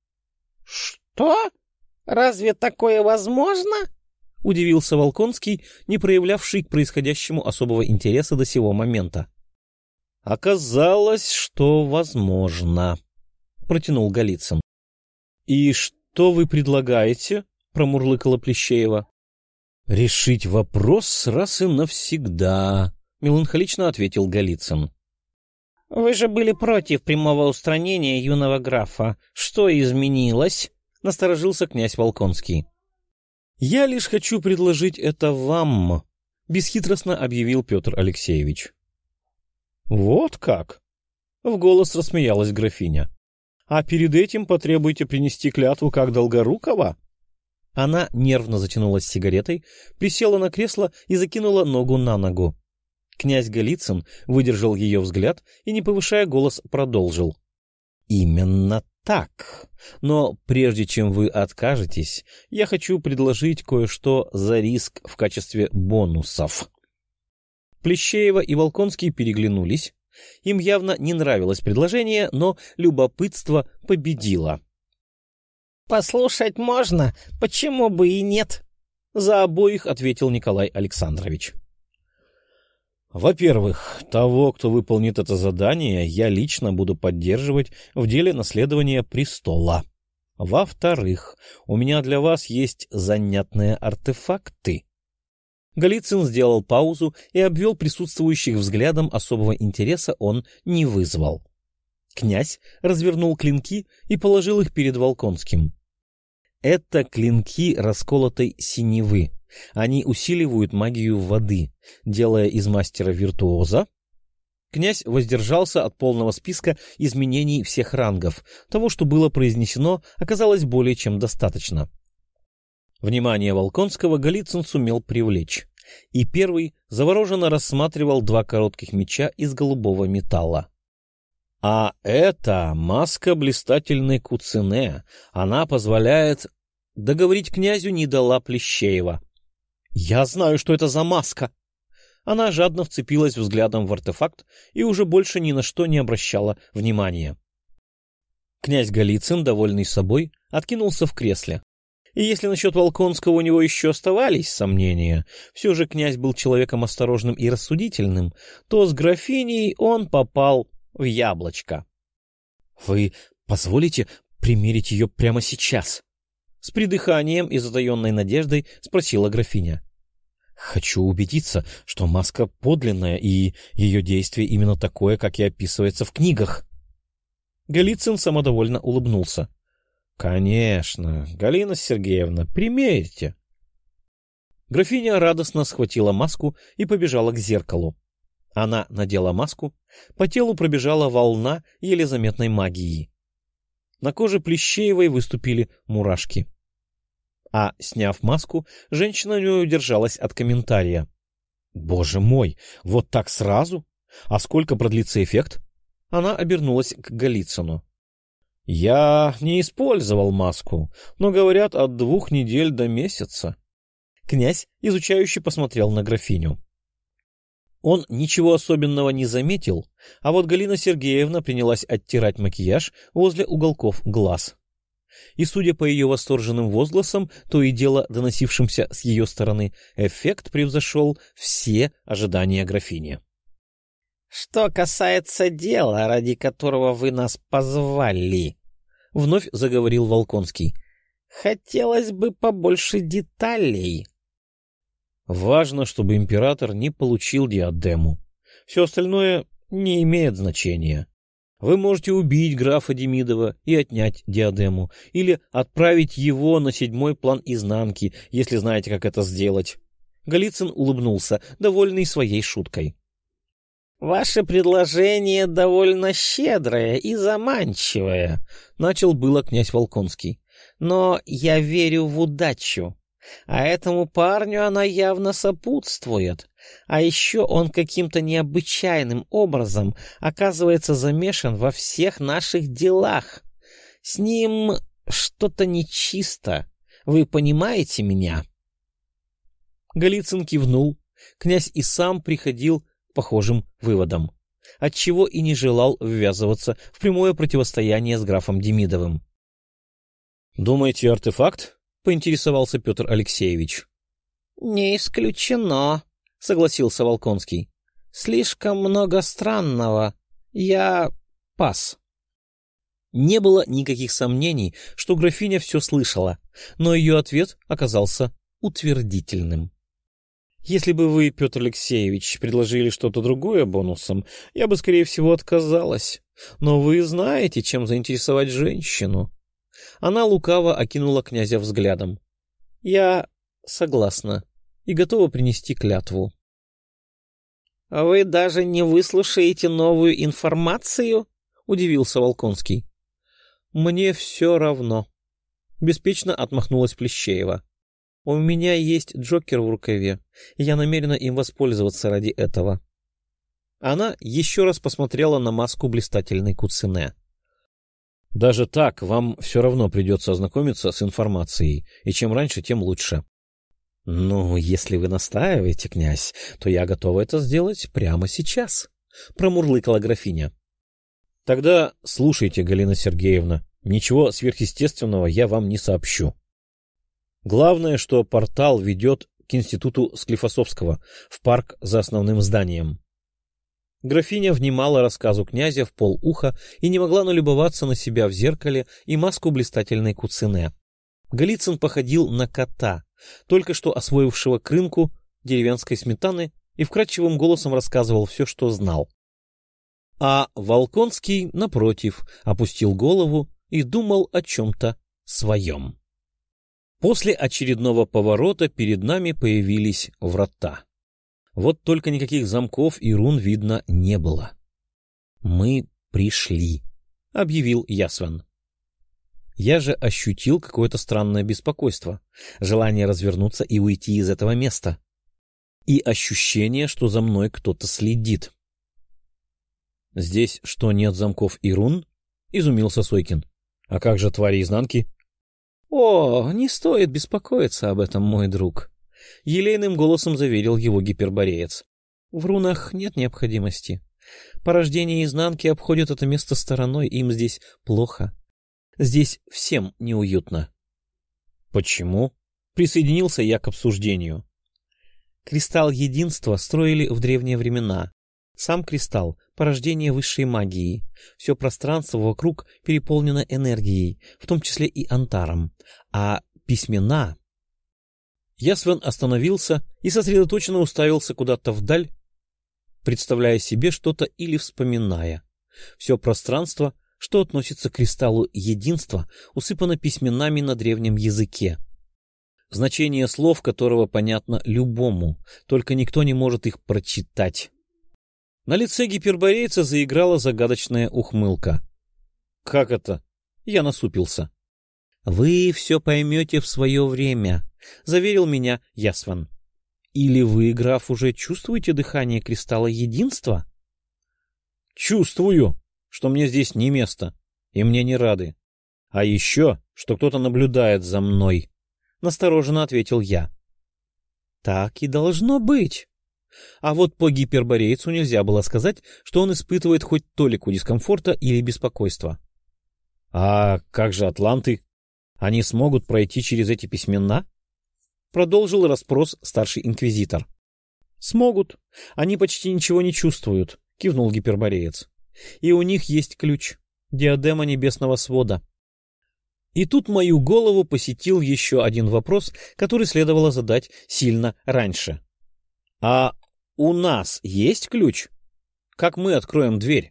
— Что? Разве такое возможно? — удивился Волконский, не проявлявший к происходящему особого интереса до сего момента. — Оказалось, что возможно, — протянул Голицын. — И что вы предлагаете? — промурлыкала Плещеева. — Решить вопрос раз и навсегда, — меланхолично ответил Голицын. — Вы же были против прямого устранения юного графа. Что изменилось? — насторожился князь Волконский. — Я лишь хочу предложить это вам, — бесхитростно объявил Петр Алексеевич. — Вот как? — в голос рассмеялась графиня. — А перед этим потребуете принести клятву как Долгорукова? Она нервно затянулась сигаретой, присела на кресло и закинула ногу на ногу. Князь Голицын выдержал ее взгляд и, не повышая голос, продолжил. — Именно так. Но прежде чем вы откажетесь, я хочу предложить кое-что за риск в качестве бонусов. Плещеева и Волконский переглянулись. Им явно не нравилось предложение, но любопытство победило. — Послушать можно, почему бы и нет? — за обоих ответил Николай Александрович. — Во-первых, того, кто выполнит это задание, я лично буду поддерживать в деле наследования престола. Во-вторых, у меня для вас есть занятные артефакты. Голицын сделал паузу и обвел присутствующих взглядом, особого интереса он не вызвал. Князь развернул клинки и положил их перед Волконским. Это клинки расколотой синевы. Они усиливают магию воды, делая из мастера виртуоза. Князь воздержался от полного списка изменений всех рангов. Того, что было произнесено, оказалось более чем достаточно. Внимание Волконского Голицын сумел привлечь, и первый завороженно рассматривал два коротких меча из голубого металла. А это маска блистательной Куцине. Она позволяет... Договорить князю не дала Плещеева. «Я знаю, что это за маска!» Она жадно вцепилась взглядом в артефакт и уже больше ни на что не обращала внимания. Князь Голицын, довольный собой, откинулся в кресле. И если насчет Волконского у него еще оставались сомнения, все же князь был человеком осторожным и рассудительным, то с графиней он попал в яблочко. — Вы позволите примерить ее прямо сейчас? — с придыханием и затаенной надеждой спросила графиня. — Хочу убедиться, что маска подлинная и ее действие именно такое, как и описывается в книгах. Голицын самодовольно улыбнулся. — Конечно, Галина Сергеевна, примерьте. Графиня радостно схватила маску и побежала к зеркалу. Она надела маску, по телу пробежала волна еле заметной магии. На коже Плещеевой выступили мурашки. А, сняв маску, женщина не удержалась от комментария. — Боже мой, вот так сразу? А сколько продлится эффект? Она обернулась к Голицыну. — Я не использовал маску, но, говорят, от двух недель до месяца. Князь изучающе посмотрел на графиню. Он ничего особенного не заметил, а вот Галина Сергеевна принялась оттирать макияж возле уголков глаз. И, судя по ее восторженным возгласам, то и дело доносившимся с ее стороны, эффект превзошел все ожидания графини. — Что касается дела, ради которого вы нас позвали, — вновь заговорил Волконский, — хотелось бы побольше деталей. — Важно, чтобы император не получил диадему. Все остальное не имеет значения. Вы можете убить графа Демидова и отнять диадему, или отправить его на седьмой план изнанки, если знаете, как это сделать. Голицын улыбнулся, довольный своей шуткой. — Ваше предложение довольно щедрое и заманчивое, — начал было князь Волконский. — Но я верю в удачу. А этому парню она явно сопутствует. А еще он каким-то необычайным образом оказывается замешан во всех наших делах. С ним что-то нечисто. Вы понимаете меня? Голицын кивнул. Князь и сам приходил к похожим выводам, отчего и не желал ввязываться в прямое противостояние с графом Демидовым. — Думаете, артефакт? — поинтересовался Петр Алексеевич. — Не исключено, — согласился Волконский. — Слишком много странного. Я пас. Не было никаких сомнений, что графиня все слышала, но ее ответ оказался утвердительным. — Если бы вы, Петр Алексеевич, предложили что-то другое бонусом, я бы, скорее всего, отказалась. Но вы знаете, чем заинтересовать женщину. Она лукаво окинула князя взглядом. — Я согласна и готова принести клятву. — Вы даже не выслушаете новую информацию? — удивился Волконский. — Мне все равно. Беспечно отмахнулась Плещеева. — У меня есть Джокер в рукаве, и я намерена им воспользоваться ради этого. Она еще раз посмотрела на маску блистательной Куцине. — Даже так вам все равно придется ознакомиться с информацией, и чем раньше, тем лучше. — Ну, если вы настаиваете, князь, то я готова это сделать прямо сейчас, — промурлыкала графиня. — Тогда слушайте, Галина Сергеевна, ничего сверхъестественного я вам не сообщу. Главное, что портал ведет к институту Склифосовского, в парк за основным зданием. Графиня внимала рассказу князя в полуха и не могла налюбоваться на себя в зеркале и маску блистательной Куцине. Голицын походил на кота, только что освоившего крынку деревенской сметаны, и вкрадчивым голосом рассказывал все, что знал. А Волконский, напротив, опустил голову и думал о чем-то своем. После очередного поворота перед нами появились врата. Вот только никаких замков и рун видно не было. — Мы пришли, — объявил Ясван. Я же ощутил какое-то странное беспокойство, желание развернуться и уйти из этого места. И ощущение, что за мной кто-то следит. Здесь что, нет замков и рун? — изумился Сойкин. — А как же твари изнанки? — О, не стоит беспокоиться об этом, мой друг, — елейным голосом заверил его гипербореец. — В рунах нет необходимости. Порождение изнанки обходят это место стороной, им здесь плохо. Здесь всем неуютно. — Почему? — присоединился я к обсуждению. Кристалл единства строили в древние времена. Сам кристалл — порождение высшей магии. Все пространство вокруг переполнено энергией, в том числе и антаром. А письмена... Ясвен остановился и сосредоточенно уставился куда-то вдаль, представляя себе что-то или вспоминая. Все пространство, что относится к кристаллу единства, усыпано письменами на древнем языке. Значение слов которого понятно любому, только никто не может их прочитать. На лице гиперборейца заиграла загадочная ухмылка. — Как это? — я насупился. — Вы все поймете в свое время, — заверил меня Ясван. — Или вы, граф, уже чувствуете дыхание кристалла единства? — Чувствую, что мне здесь не место, и мне не рады. А еще, что кто-то наблюдает за мной, — настороженно ответил я. — Так и должно быть. А вот по гиперборейцу нельзя было сказать, что он испытывает хоть толику дискомфорта или беспокойства. — А как же атланты? Они смогут пройти через эти письмена? — продолжил расспрос старший инквизитор. — Смогут. Они почти ничего не чувствуют, — кивнул гипербореец. — И у них есть ключ — диадема небесного свода. И тут мою голову посетил еще один вопрос, который следовало задать сильно раньше. — А у нас есть ключ? Как мы откроем дверь?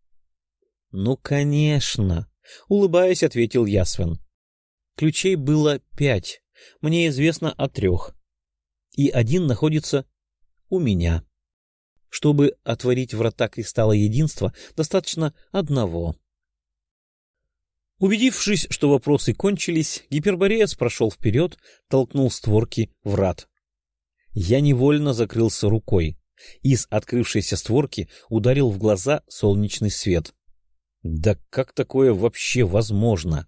— Ну, конечно, — улыбаясь, ответил Ясвен. Ключей было пять, мне известно о трех. И один находится у меня. Чтобы отворить врата кристалла единства, достаточно одного. Убедившись, что вопросы кончились, гипербореец прошел вперед, толкнул створки врат. Я невольно закрылся рукой. Из открывшейся створки ударил в глаза солнечный свет. Да как такое вообще возможно?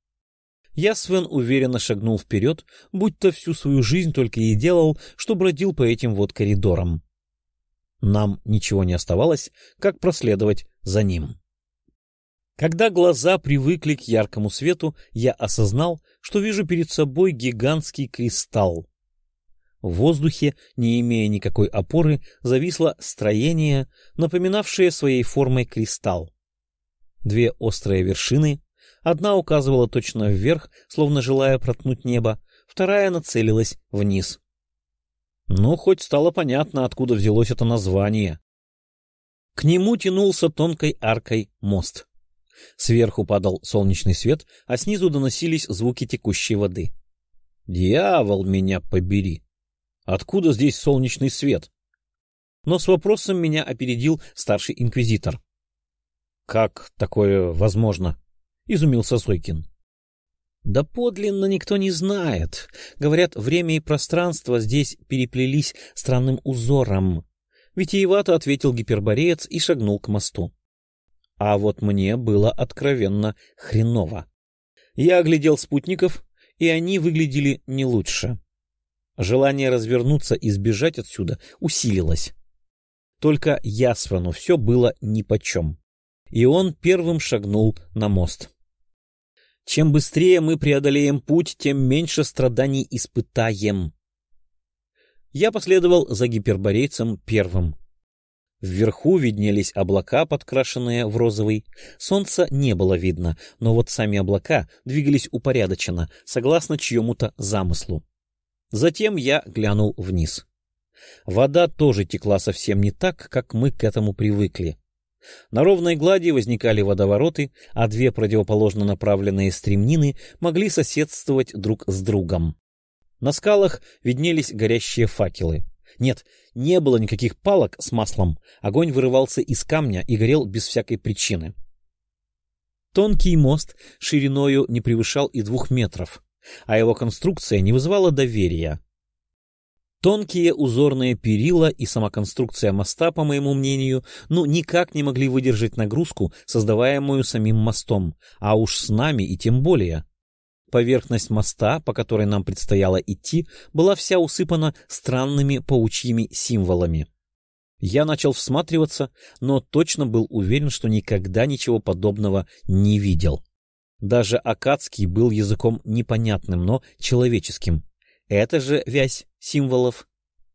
Ясвен уверенно шагнул вперед, будто всю свою жизнь только и делал, что бродил по этим вот коридорам. Нам ничего не оставалось, как проследовать за ним. Когда глаза привыкли к яркому свету, я осознал, что вижу перед собой гигантский кристалл. В воздухе, не имея никакой опоры, зависло строение, напоминавшее своей формой кристалл. Две острые вершины, одна указывала точно вверх, словно желая проткнуть небо, вторая нацелилась вниз. Ну, хоть стало понятно, откуда взялось это название. К нему тянулся тонкой аркой мост. Сверху падал солнечный свет, а снизу доносились звуки текущей воды. «Дьявол, меня побери! Откуда здесь солнечный свет?» Но с вопросом меня опередил старший инквизитор. «Как такое возможно?» — изумился Сойкин. «Да подлинно никто не знает. Говорят, время и пространство здесь переплелись странным узором». Витиевато ответил гипербореец и шагнул к мосту. А вот мне было откровенно хреново. Я оглядел спутников, и они выглядели не лучше. Желание развернуться и сбежать отсюда усилилось. Только Ясвану все было нипочем, и он первым шагнул на мост. Чем быстрее мы преодолеем путь, тем меньше страданий испытаем. Я последовал за гиперборейцем первым. Вверху виднелись облака, подкрашенные в розовый. Солнца не было видно, но вот сами облака двигались упорядоченно, согласно чьему-то замыслу. Затем я глянул вниз. Вода тоже текла совсем не так, как мы к этому привыкли. На ровной глади возникали водовороты, а две противоположно направленные стремнины могли соседствовать друг с другом. На скалах виднелись горящие факелы. Нет, не было никаких палок с маслом, огонь вырывался из камня и горел без всякой причины. Тонкий мост шириною не превышал и двух метров, а его конструкция не вызывала доверия. Тонкие узорные перила и сама конструкция моста, по моему мнению, ну никак не могли выдержать нагрузку, создаваемую самим мостом, а уж с нами и тем более. Поверхность моста, по которой нам предстояло идти, была вся усыпана странными паучьими символами. Я начал всматриваться, но точно был уверен, что никогда ничего подобного не видел. Даже аккадский был языком непонятным, но человеческим. Это же вязь символов.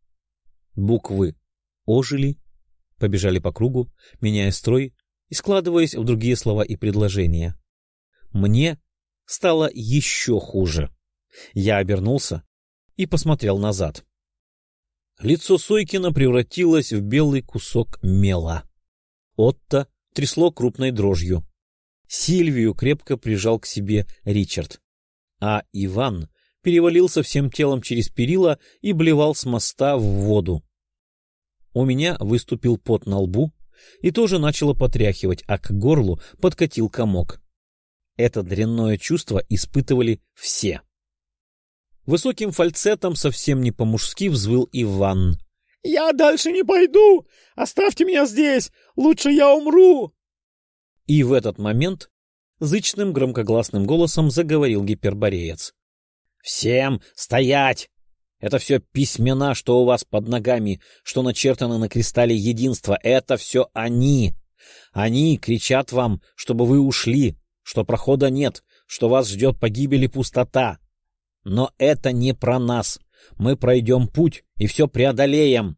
Буквы ожили, побежали по кругу, меняя строй и складываясь в другие слова и предложения. Мне стало еще хуже. Я обернулся и посмотрел назад. Лицо Сойкина превратилось в белый кусок мела. Отто трясло крупной дрожью. Сильвию крепко прижал к себе Ричард. А Иван перевалился всем телом через перила и блевал с моста в воду. У меня выступил пот на лбу и тоже начало потряхивать, а к горлу подкатил комок. Это дрянное чувство испытывали все. Высоким фальцетом, совсем не по-мужски, взвыл Иван. — Я дальше не пойду! Оставьте меня здесь! Лучше я умру! И в этот момент зычным громкогласным голосом заговорил гипербореец. — Всем стоять! Это все письмена, что у вас под ногами, что начертаны на кристалле единства. Это все они. Они кричат вам, чтобы вы ушли, что прохода нет, что вас ждет погибель и пустота. Но это не про нас. Мы пройдем путь и все преодолеем.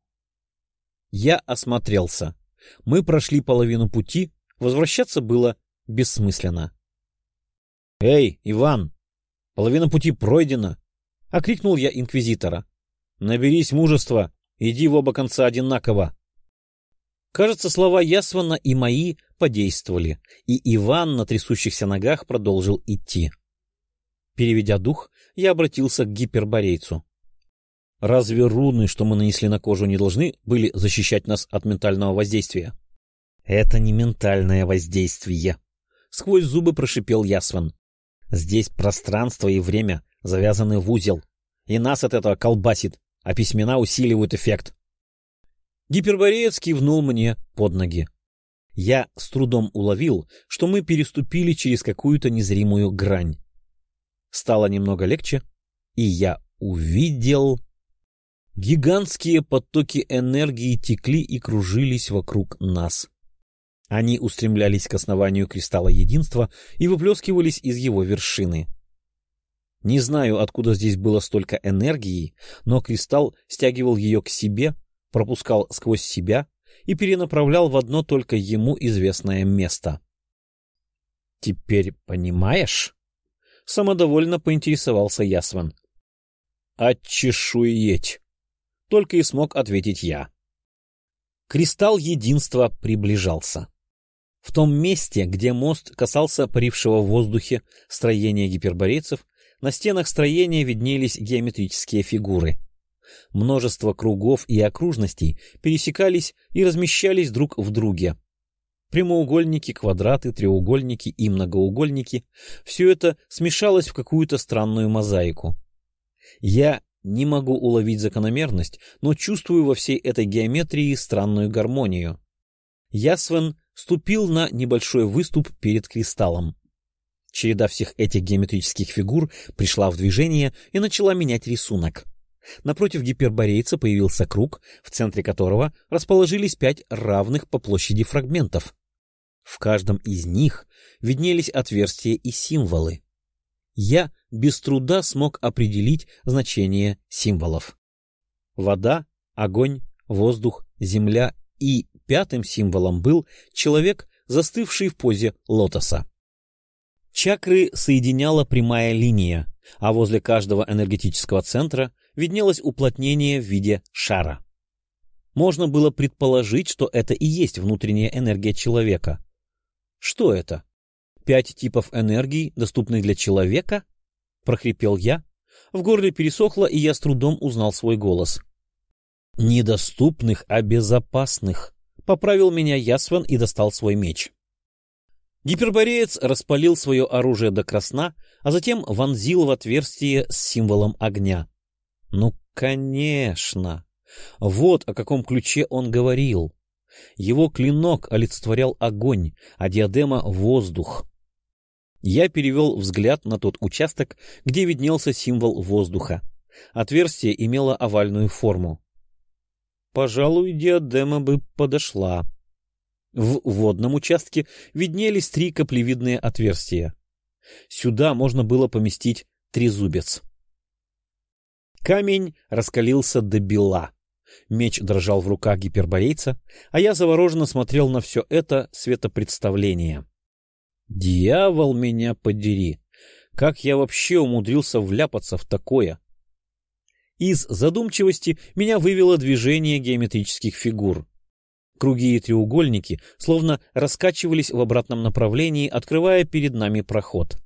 Я осмотрелся. Мы прошли половину пути, возвращаться было бессмысленно. — Эй, Иван, половина пути пройдена! — окрикнул я инквизитора. — Наберись мужества, иди в оба конца одинаково. Кажется, слова Ясвана и мои подействовали, и Иван на трясущихся ногах продолжил идти. Переведя дух, я обратился к гиперборейцу. — Разве руны, что мы нанесли на кожу, не должны были защищать нас от ментального воздействия? — Это не ментальное воздействие, — сквозь зубы прошипел Ясван. — Здесь пространство и время завязаны в узел, и нас от этого колбасит, а письмена усиливают эффект. Гипербореец кивнул мне под ноги. Я с трудом уловил, что мы переступили через какую-то незримую грань. Стало немного легче, и я увидел... Гигантские потоки энергии текли и кружились вокруг нас. Они устремлялись к основанию кристалла единства и выплескивались из его вершины. Не знаю, откуда здесь было столько энергии, но кристалл стягивал ее к себе, пропускал сквозь себя и перенаправлял в одно только ему известное место. — Теперь понимаешь? — самодовольно поинтересовался Ясван. — Отчешуеть! — только и смог ответить я. Кристалл единства приближался. В том месте, где мост касался парившего в воздухе строения гиперборейцев, на стенах строения виднелись геометрические фигуры. Множество кругов и окружностей пересекались и размещались друг в друге. Прямоугольники, квадраты, треугольники и многоугольники — все это смешалось в какую-то странную мозаику. Я не могу уловить закономерность, но чувствую во всей этой геометрии странную гармонию. Ясван ступил на небольшой выступ перед кристаллом. Череда всех этих геометрических фигур пришла в движение и начала менять рисунок. Напротив гиперборейца появился круг, в центре которого расположились пять равных по площади фрагментов. В каждом из них виднелись отверстия и символы. Я без труда смог определить значение символов. Вода, огонь, воздух, земля, и пятым символом был человек, застывший в позе лотоса. Чакры соединяла прямая линия, а возле каждого энергетического центра виднелось уплотнение в виде шара. Можно было предположить, что это и есть внутренняя энергия человека. Что это? Пять типов энергий, доступных для человека? Прохрипел я. В горле пересохло, и я с трудом узнал свой голос. Недоступных, а безопасных. Поправил меня Ясван и достал свой меч. Гипербореец распалил свое оружие до красна, а затем вонзил в отверстие с символом огня. Ну Конечно. Вот о каком ключе он говорил. Его клинок олицетворял огонь, а диадема — воздух. Я перевел взгляд на тот участок, где виднелся символ воздуха. Отверстие имело овальную форму. Пожалуй, диадема бы подошла. В водном участке виднелись три каплевидные отверстия. Сюда можно было поместить трезубец. Камень раскалился до бела. Меч дрожал в руках гиперборейца, а я завороженно смотрел на все это светопредставление. Дьявол меня подери! Как я вообще умудрился вляпаться в такое? Из задумчивости меня вывело движение геометрических фигур. Круги и треугольники словно раскачивались в обратном направлении, открывая перед нами проход.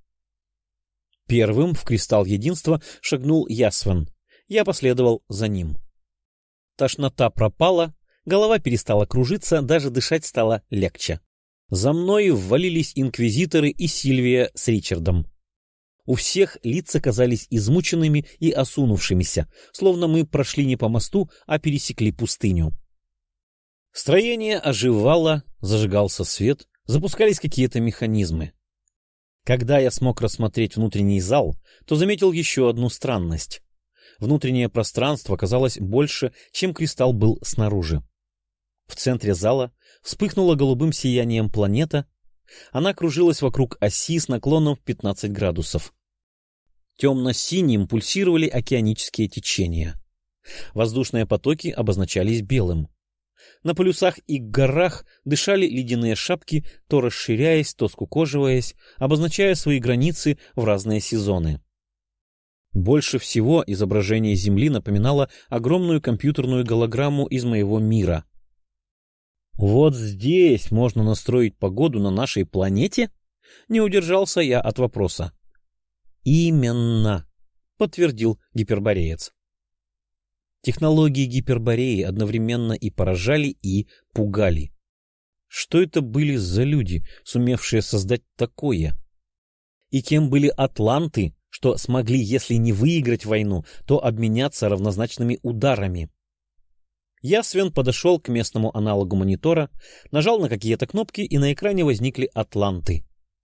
Первым в кристалл единства шагнул Ясвен. Я последовал за ним. Тошнота пропала, голова перестала кружиться, даже дышать стало легче. За мной ввалились инквизиторы и Сильвия с Ричардом. У всех лица казались измученными и осунувшимися, словно мы прошли не по мосту, а пересекли пустыню. Строение оживало, зажигался свет, запускались какие-то механизмы. Когда я смог рассмотреть внутренний зал, то заметил еще одну странность. Внутреннее пространство казалось больше, чем кристалл был снаружи. В центре зала вспыхнула голубым сиянием планета. Она кружилась вокруг оси с наклоном в пятнадцать градусов. Темно-синим пульсировали океанические течения. Воздушные потоки обозначались белым. На полюсах и горах дышали ледяные шапки, то расширяясь, то скукоживаясь, обозначая свои границы в разные сезоны. Больше всего изображение Земли напоминало огромную компьютерную голограмму из моего мира. «Вот здесь можно настроить погоду на нашей планете?» Не удержался я от вопроса. «Именно», — подтвердил гипербореец. Технологии гипербореи одновременно и поражали, и пугали. Что это были за люди, сумевшие создать такое? И кем были атланты, что смогли, если не выиграть войну, то обменяться равнозначными ударами? Ясвен подошел к местному аналогу монитора, нажал на какие-то кнопки, и на экране возникли атланты.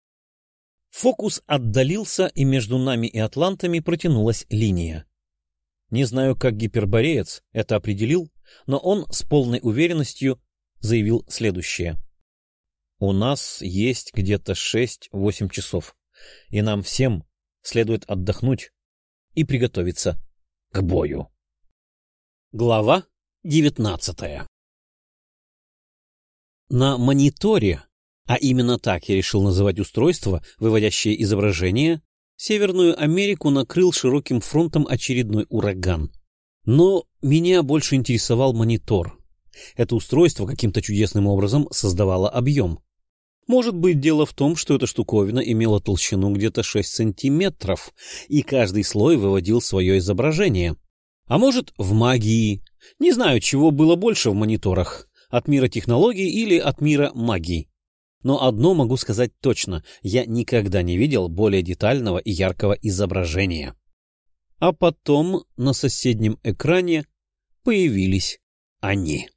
Фокус отдалился, и между нами и атлантами протянулась линия. Не знаю, как гипербореец это определил, но он с полной уверенностью заявил следующее. У нас есть где-то шесть-восемь часов, и нам всем следует отдохнуть и приготовиться к бою. Глава девятнадцатая. На мониторе, а именно так я решил называть устройство, выводящее изображение, Северную Америку накрыл широким фронтом очередной ураган. Но меня больше интересовал монитор. Это устройство каким-то чудесным образом создавало объем. Может быть, дело в том, что эта штуковина имела толщину где-то шесть сантиметров, и каждый слой выводил свое изображение. А может, в магии. Не знаю, чего было больше в мониторах, от мира технологий или от мира магии. Но одно могу сказать точно, я никогда не видел более детального и яркого изображения. А потом на соседнем экране появились они.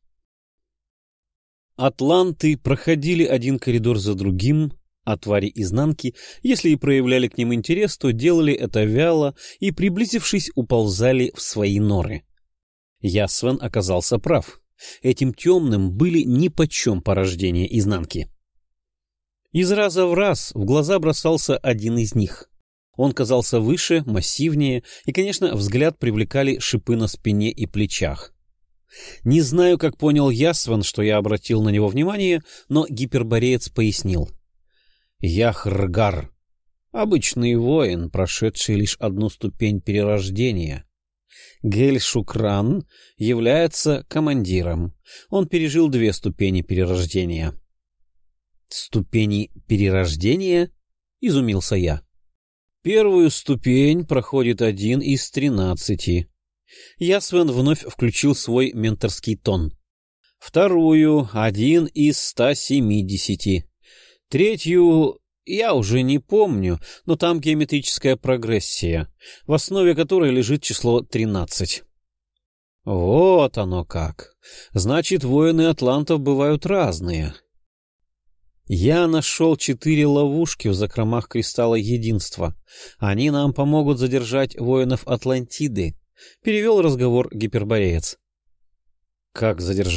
Атланты проходили один коридор за другим, а твари изнанки, если и проявляли к ним интерес, то делали это вяло и, приблизившись, уползали в свои норы. Ясвен оказался прав. Этим темным были нипочем порождения изнанки. Из раза в раз в глаза бросался один из них. Он казался выше, массивнее, и, конечно, взгляд привлекали шипы на спине и плечах. Не знаю, как понял Ясвен, что я обратил на него внимание, но гипербореец пояснил. Яхргар — обычный воин, прошедший лишь одну ступень перерождения. Гель-Шукран является командиром. Он пережил две ступени перерождения. «Ступени перерождения?» — изумился я. «Первую ступень проходит один из тринадцати». Ясвен вновь включил свой менторский тон. «Вторую — один из ста семидесяти. Третью я уже не помню, но там геометрическая прогрессия, в основе которой лежит число тринадцать. Вот оно как. Значит, воины атлантов бывают разные. Я нашел четыре ловушки в закромах Кристалла Единства. Они нам помогут задержать воинов Атлантиды. Перевел разговор гипербореец. Как задержать?